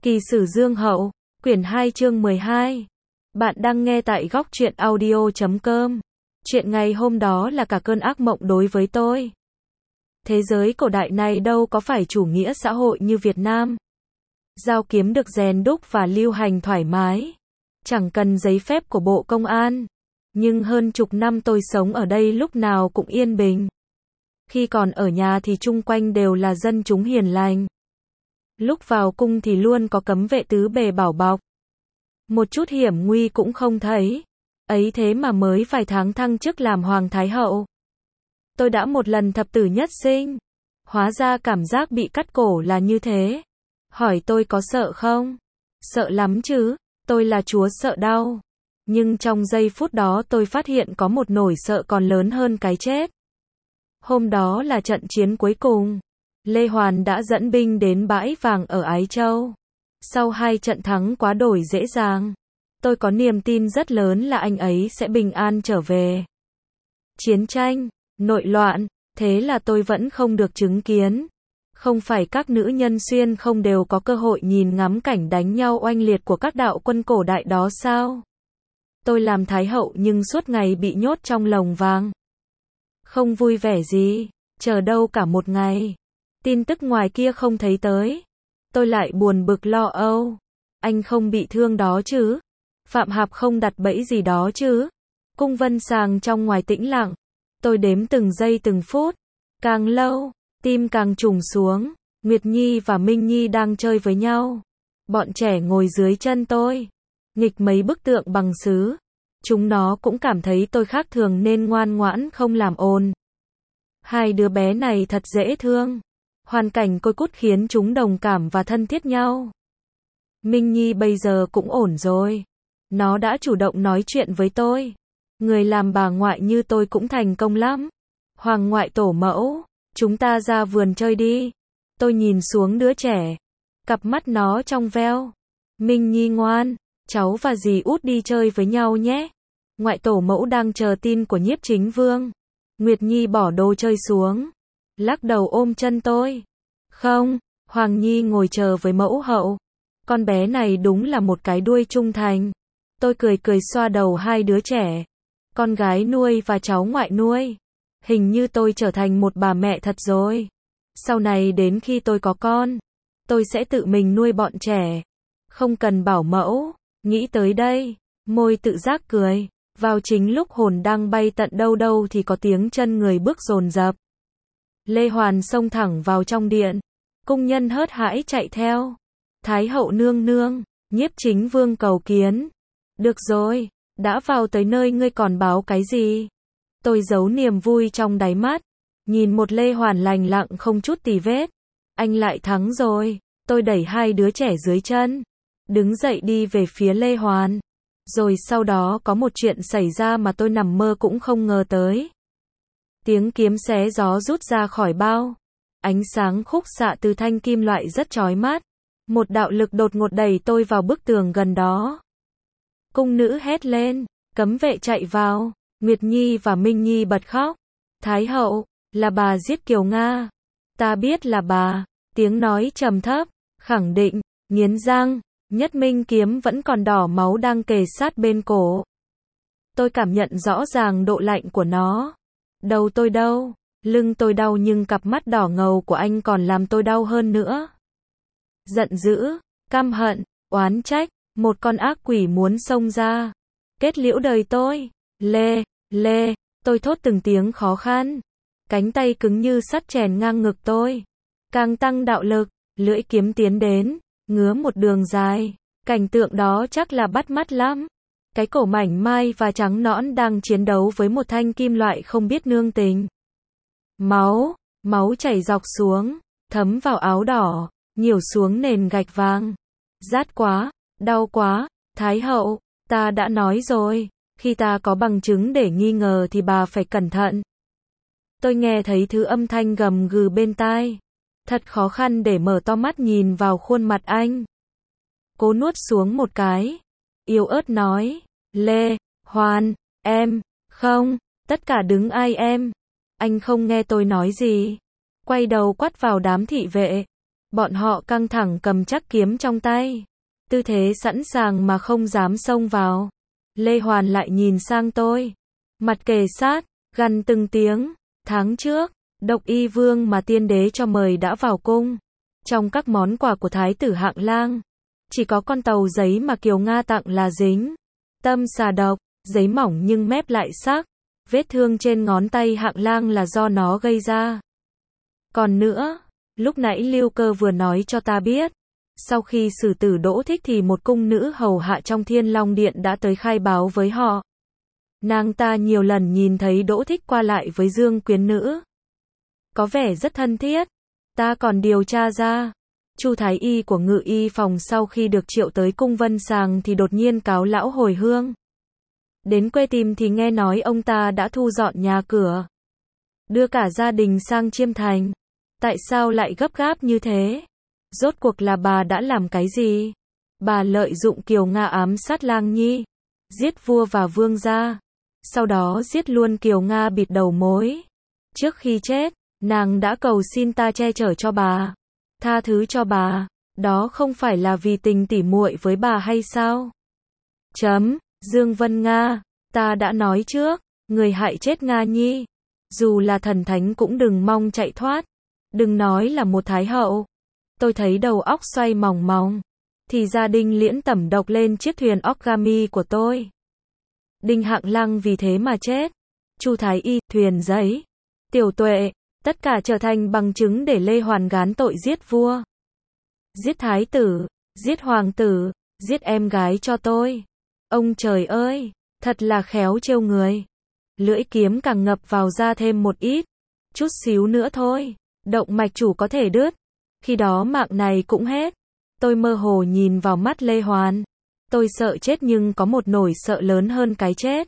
Kỳ sử Dương Hậu, quyển 2 chương 12. Bạn đang nghe tại góc truyện audio.com. Chuyện ngày hôm đó là cả cơn ác mộng đối với tôi. Thế giới cổ đại này đâu có phải chủ nghĩa xã hội như Việt Nam. Dao kiếm được rèn đúc và lưu hành thoải mái. Chẳng cần giấy phép của Bộ Công an. Nhưng hơn chục năm tôi sống ở đây lúc nào cũng yên bình. Khi còn ở nhà thì chung quanh đều là dân chúng hiền lành. Lúc vào cung thì luôn có cấm vệ tứ bề bảo bọc. Một chút hiểm nguy cũng không thấy. Ấy thế mà mới vài tháng thăng chức làm Hoàng Thái Hậu. Tôi đã một lần thập tử nhất sinh. Hóa ra cảm giác bị cắt cổ là như thế. Hỏi tôi có sợ không? Sợ lắm chứ, tôi là chúa sợ đau. Nhưng trong giây phút đó tôi phát hiện có một nỗi sợ còn lớn hơn cái chết. Hôm đó là trận chiến cuối cùng. Lê Hoàn đã dẫn binh đến bãi vàng ở Ái Châu. Sau 2 trận thắng quá đổi dễ dàng, tôi có niềm tin rất lớn là anh ấy sẽ bình an trở về. Chiến tranh, nội loạn, thế là tôi vẫn không được chứng kiến. Không phải các nữ nhân xuyên không đều có cơ hội nhìn ngắm cảnh đánh nhau oanh liệt của các đạo quân cổ đại đó sao? Tôi làm Thái Hậu nhưng suốt ngày bị nhốt trong lồng vàng. Không vui vẻ gì, chờ đâu cả một ngày. Tin tức ngoài kia không thấy tới. Tôi lại buồn bực lo âu. Anh không bị thương đó chứ? Phạm Hạp không đặt bẫy gì đó chứ? Cung Vân Sàng trong ngoài tĩnh lặng. Tôi đếm từng giây từng phút. Càng lâu, tim càng trùng xuống. Nguyệt Nhi và Minh Nhi đang chơi với nhau. Bọn trẻ ngồi dưới chân tôi. Nghịch mấy bức tượng bằng sứ. Chúng nó cũng cảm thấy tôi khác thường nên ngoan ngoãn không làm ồn. Hai đứa bé này thật dễ thương. Hoàn cảnh côi cút khiến chúng đồng cảm và thân thiết nhau. Minh Nhi bây giờ cũng ổn rồi. Nó đã chủ động nói chuyện với tôi. Người làm bà ngoại như tôi cũng thành công lắm. Hoàng ngoại tổ mẫu, chúng ta ra vườn chơi đi. Tôi nhìn xuống đứa trẻ. Cặp mắt nó trong veo. Minh Nhi ngoan, cháu và dì út đi chơi với nhau nhé. Ngoại tổ mẫu đang chờ tin của Nhiếp Chính Vương. Nguyệt Nhi bỏ đồ chơi xuống. Lắc đầu ôm chân tôi. Không, Hoàng Nhi ngồi chờ với mẫu hậu. Con bé này đúng là một cái đuôi trung thành. Tôi cười cười xoa đầu hai đứa trẻ. Con gái nuôi và cháu ngoại nuôi. Hình như tôi trở thành một bà mẹ thật rồi. Sau này đến khi tôi có con, tôi sẽ tự mình nuôi bọn trẻ. Không cần bảo mẫu. Nghĩ tới đây, môi tự giác cười. Vào chính lúc hồn đang bay tận đâu đâu thì có tiếng chân người bước dồn dập. Lê Hoàn xông thẳng vào trong điện. Cung nhân hớt hãi chạy theo. Thái hậu nương nương, Nhiếp Chính Vương cầu kiến. Được rồi, đã vào tới nơi ngươi còn báo cái gì? Tôi giấu niềm vui trong đáy mắt. Nhìn một Lê Hoàn lành lặng không chút tì vết. Anh lại thắng rồi. Tôi đẩy hai đứa trẻ dưới chân. Đứng dậy đi về phía Lê Hoàn. Rồi sau đó có một chuyện xảy ra mà tôi nằm mơ cũng không ngờ tới. Tiếng kiếm xé gió rút ra khỏi bao. Ánh sáng khúc xạ từ thanh kim loại rất chói mắt. Một đạo lực đột ngột đẩy tôi vào bức tường gần đó. Cung nữ hét lên. Cấm vệ chạy vào. Nguyệt Nhi và Minh Nhi bật khóc. Thái hậu, là bà giết Kiều Nga. Ta biết là bà. Tiếng nói trầm thấp, khẳng định, nghiến răng. Nhất Minh kiếm vẫn còn đỏ máu đang kề sát bên cổ. Tôi cảm nhận rõ ràng độ lạnh của nó. Đầu tôi đau, lưng tôi đau nhưng cặp mắt đỏ ngầu của anh còn làm tôi đau hơn nữa. Giận dữ, căm hận, oán trách, một con ác quỷ muốn xông ra. Kết liễu đời tôi. Lê, tôi thốt từng tiếng khó khăn. Cánh tay cứng như sắt chèn ngang ngực tôi. Càng tăng đạo lực, lưỡi kiếm tiến đến, ngứa một đường dài. Cảnh tượng đó chắc là bắt mắt lắm. Cái cổ mảnh mai và trắng nõn đang chiến đấu với một thanh kim loại không biết nương tình. Máu chảy dọc xuống, thấm vào áo đỏ, nhiểu xuống nền gạch vàng. Rát quá, đau quá, Thái hậu, ta đã nói rồi, khi ta có bằng chứng để nghi ngờ thì bà phải cẩn thận. Tôi nghe thấy thứ âm thanh gầm gừ bên tai. Thật khó khăn để mở to mắt nhìn vào khuôn mặt anh. Cố nuốt xuống một cái. Yếu ớt nói, Lê Hoàn, em, không, tất cả đứng ai em. Anh không nghe tôi nói gì. Quay đầu quát vào đám thị vệ. Bọn họ căng thẳng cầm chắc kiếm trong tay. Tư thế sẵn sàng mà không dám xông vào. Lê Hoàn lại nhìn sang tôi. Mặt kề sát, gằn từng tiếng. Tháng trước, Độc Y Vương mà tiên đế cho mời đã vào cung. Trong các món quà của Thái tử Hạng Lang, chỉ có con tàu giấy mà Kiều Nga tặng là dính tâm xà độc, giấy mỏng nhưng mép lại sắc. Vết thương trên ngón tay Hạng Lang là do nó gây ra. Còn nữa, lúc nãy Lưu Cơ vừa nói cho ta biết, sau khi xử tử Đỗ Thích thì một cung nữ hầu hạ trong Thiên Long Điện đã tới khai báo với họ. Nàng ta nhiều lần nhìn thấy Đỗ Thích qua lại với Dương Quyến Nữ. Có vẻ rất thân thiết. Ta còn điều tra ra, Chu Thái Y của Ngự Y phòng sau khi được triệu tới cung Vân Sàng thì đột nhiên cáo lão hồi hương. Đến quê tìm thì nghe nói ông ta đã thu dọn nhà cửa, đưa cả gia đình sang Chiêm Thành. Tại sao lại gấp gáp như thế? Rốt cuộc là bà đã làm cái gì? Bà lợi dụng Kiều Nga ám sát Lang Nhi, giết vua và vương gia, sau đó giết luôn Kiều Nga bịt đầu mối. Trước khi chết, nàng đã cầu xin ta che chở cho bà, tha thứ cho bà. Đó không phải là vì tình tỉ muội với bà hay sao? Dương Vân Nga, ta đã nói trước, người hại chết Nga Nhi, dù là thần thánh cũng đừng mong chạy thoát. Đừng nói là một thái hậu. Tôi thấy đầu óc xoay mòng mòng. Thì gia Đinh Liễn tẩm độc lên chiếc thuyền Okami của tôi. Đinh Hạng Lăng vì thế mà chết. Chu Thái Y, thuyền giấy, Tiểu Tuệ, tất cả trở thành bằng chứng để Lê Hoàn gán tội giết vua, giết thái tử, giết hoàng tử, giết em gái cho tôi. Ông trời ơi, thật là khéo trêu người. Lưỡi kiếm càng ngập vào da thêm một ít. Chút xíu nữa thôi, động mạch chủ có thể đứt. Khi đó mạng này cũng hết. Tôi mơ hồ nhìn vào mắt Lê Hoàn. Tôi sợ chết nhưng có một nỗi sợ lớn hơn cái chết.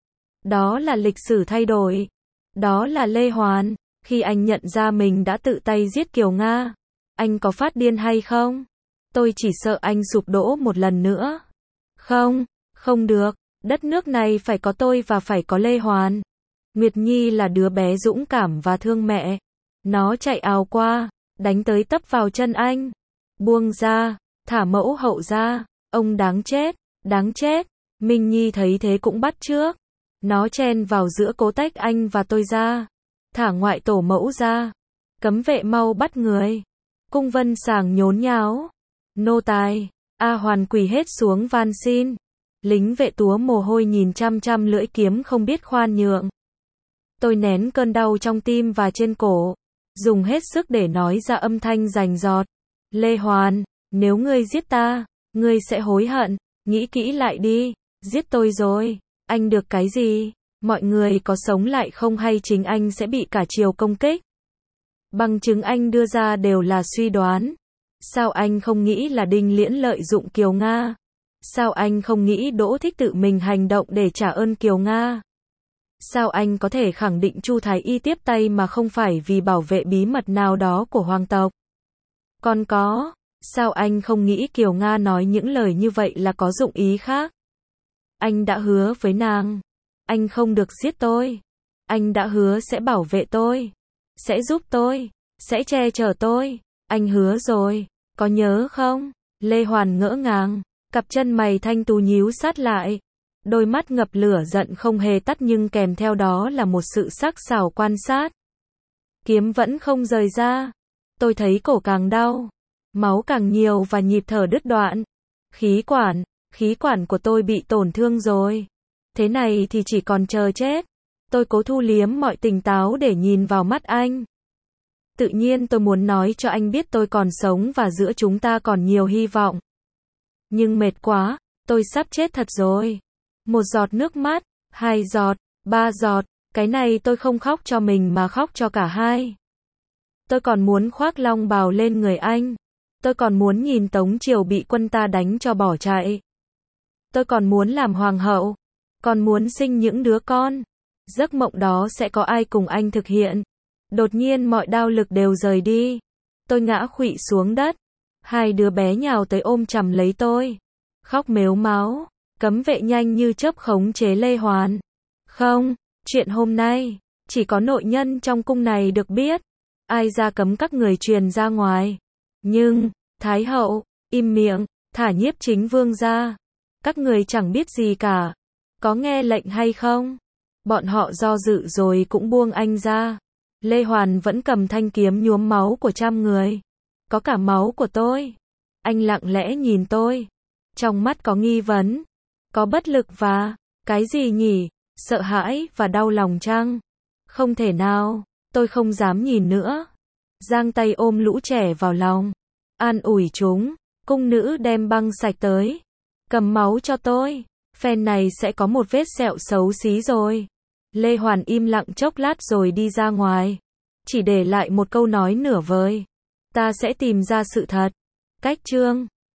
Đó là lịch sử thay đổi. Đó là Lê Hoàn. Khi anh nhận ra mình đã tự tay giết Kiều Nga, anh có phát điên hay không? Tôi chỉ sợ anh sụp đổ một lần nữa. Không, không được. Đất nước này phải có tôi và phải có Lê Hoàn. Nguyệt Nhi là đứa bé dũng cảm và thương mẹ. Nó chạy ào qua, đánh tới tấp vào chân anh. Buông ra, thả mẫu hậu ra. Ông đáng chết, đáng chết. Minh Nhi thấy thế cũng bắt chước. Nó chen vào giữa cố tách anh và tôi ra. Thả ngoại tổ mẫu ra. Cấm vệ mau bắt người. Cung Vân Sàng nhốn nháo. Nô tài. A Hoàn quỳ hết xuống van xin. Lính vệ túa mồ hôi nhìn chăm chăm lưỡi kiếm không biết khoan nhượng. Tôi nén cơn đau trong tim và trên cổ, dùng hết sức để nói ra âm thanh rành rọt. Lê Hoàn, nếu ngươi giết ta, ngươi sẽ hối hận. Nghĩ kỹ lại đi. Giết tôi rồi, anh được cái gì? Mọi người có sống lại không hay chính anh sẽ bị cả triều công kích? Bằng chứng anh đưa ra đều là suy đoán. Sao anh không nghĩ là Đinh Liễn lợi dụng Kiều Nga? Sao anh không nghĩ Đỗ Thích tự mình hành động để trả ơn Kiều Nga? Sao anh có thể khẳng định Chu Thái Y tiếp tay mà không phải vì bảo vệ bí mật nào đó của hoàng tộc? Còn có, sao anh không nghĩ Kiều Nga nói những lời như vậy là có dụng ý khác? Anh đã hứa với nàng, anh không được giết tôi. Anh đã hứa sẽ bảo vệ tôi, sẽ giúp tôi, sẽ che chở tôi. Anh hứa rồi, có nhớ không? Lê Hoàn ngỡ ngàng, cặp chân mày thanh tú nhíu sát lại. Đôi mắt ngập lửa giận không hề tắt nhưng kèm theo đó là một sự sắc sảo quan sát. Kiếm vẫn không rời ra. Tôi thấy cổ càng đau, máu càng nhiều và nhịp thở đứt đoạn. Khí quản của tôi bị tổn thương rồi. Thế này thì chỉ còn chờ chết. Tôi cố thu liếm mọi tỉnh táo để nhìn vào mắt anh. Tự nhiên tôi muốn nói cho anh biết tôi còn sống và giữa chúng ta còn nhiều hy vọng. Nhưng mệt quá, tôi sắp chết thật rồi. Một giọt nước mắt, 2 giọt, 3 giọt, cái này tôi không khóc cho mình mà khóc cho cả hai. Tôi còn muốn khoác long bào lên người anh. Tôi còn muốn nhìn Tống Triều bị quân ta đánh cho bỏ chạy. Tôi còn muốn làm hoàng hậu. Còn muốn sinh những đứa con. Giấc mộng đó sẽ có ai cùng anh thực hiện. Đột nhiên mọi đao lực đều rời đi. Tôi ngã khuỵu xuống đất. Hai đứa bé nhào tới ôm chầm lấy tôi. Khóc mếu máo. Cấm vệ nhanh như chớp khống chế Lê Hoàn. Không, chuyện hôm nay, chỉ có nội nhân trong cung này được biết. Ai ra cấm các người truyền ra ngoài. Nhưng, Thái hậu, im miệng, thả Nhiếp Chính Vương ra. Các người chẳng biết gì cả. Có nghe lệnh hay không? Bọn họ do dự rồi cũng buông anh ra. Lê Hoàn vẫn cầm thanh kiếm nhuốm máu của trăm người. Có cả máu của tôi. Anh lặng lẽ nhìn tôi. Trong mắt có nghi vấn. Có bất lực và... cái gì nhỉ? Sợ hãi và đau lòng chăng? Không thể nào. Tôi không dám nhìn nữa. Giang tay ôm lũ trẻ vào lòng. An ủi chúng. Cung nữ đem băng sạch tới. Cầm máu cho tôi. Phen này sẽ có một vết sẹo xấu xí rồi. Lê Hoàn im lặng chốc lát rồi đi ra ngoài. Chỉ để lại một câu nói nửa vời. Ta sẽ tìm ra sự thật. Cách chương